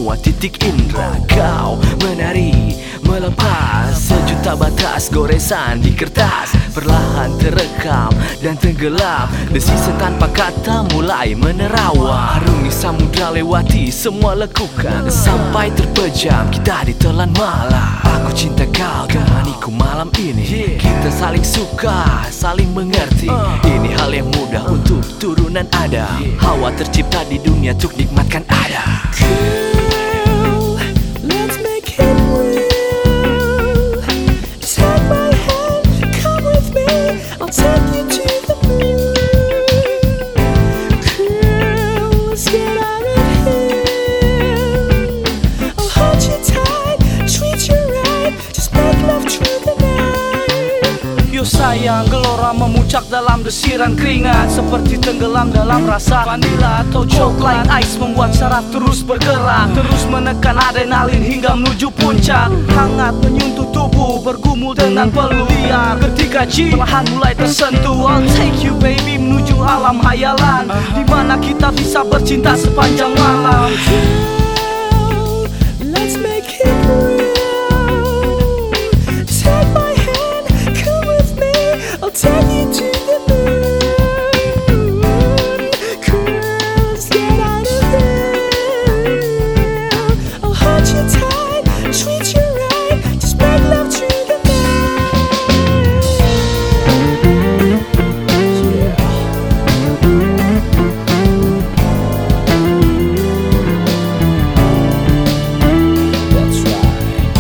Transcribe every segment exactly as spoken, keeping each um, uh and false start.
semua titik indera. Kau menari melepas sejuta batas goresan di kertas, perlahan terekam dan tenggelam. Desisan tanpa kata mulai menerawang, arungi samudra lewati semua lekukan, sampai terpejam kita ditelan malam. Aku cinta kau temaniku malam ini, kita saling suka, saling mengerti. Ini hal yang mudah untuk turunan ada, hawa tercipta di dunia untuk nikmatkan ada. Girl, let's make it real. Take my hand, come with me, I'll take you to the moon. Girl, let's get out of here. I'll hold you tight, treat you right, just make love through the night. Yo sayang, gelora memuncak dalam desiran keringat, seperti tenggelam dalam rasa vanila atau coklat. Ice membuat saraf terus bergerak, terus menekan adrenalin hingga menuju puncak. Hangat menyentuh tubuh, bergumul dengan peluh liar. Ketika jiwa perlahan mulai tersentuh, I'll take you baby menuju alam hayalan, di mana kita bisa bercinta sepanjang malam. Girl, let's make it real. Take my hand, come with me, I'll take you to the moon. Girl, let's get out of here. I'll hold you tight, treat you right, just make love through the night. Yeah. That's right.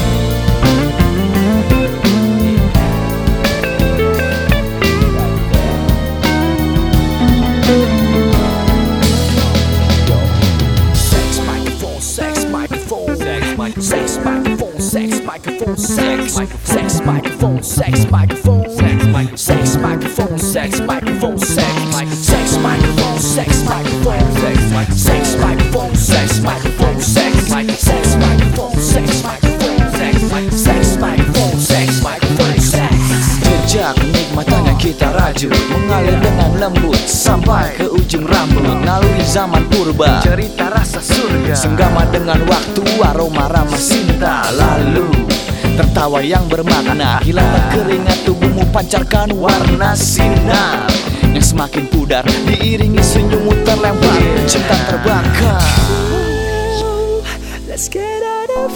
Sex microphone, sex microphone, sex microphone, sex microphone, sex sex microphone, sex microphone, sex sex microphone, sex microphone, sex sex microphone, sex microphone, sex sex microphone, sex microphone, sex sex microphone, sex microphone, sex sex microphone, sex microphone, sex. Jejak kenikmatan yang kita rajut mengalir dengan lembut sampai ke ujung rambut, naluri zaman purba, cerita rasa surga, senggama dengan waktu, aroma ramah cinta. Lalu tertawa yang bermakna, hilangkan keringat tubuhmu, pancarkan warna sinar yang semakin pudar, diiringi senyummu terlempar, cinta terbakar. Oh, let's get out of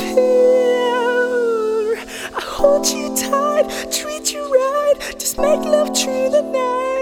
here. I hold you tight, treat you right, just make love through the night.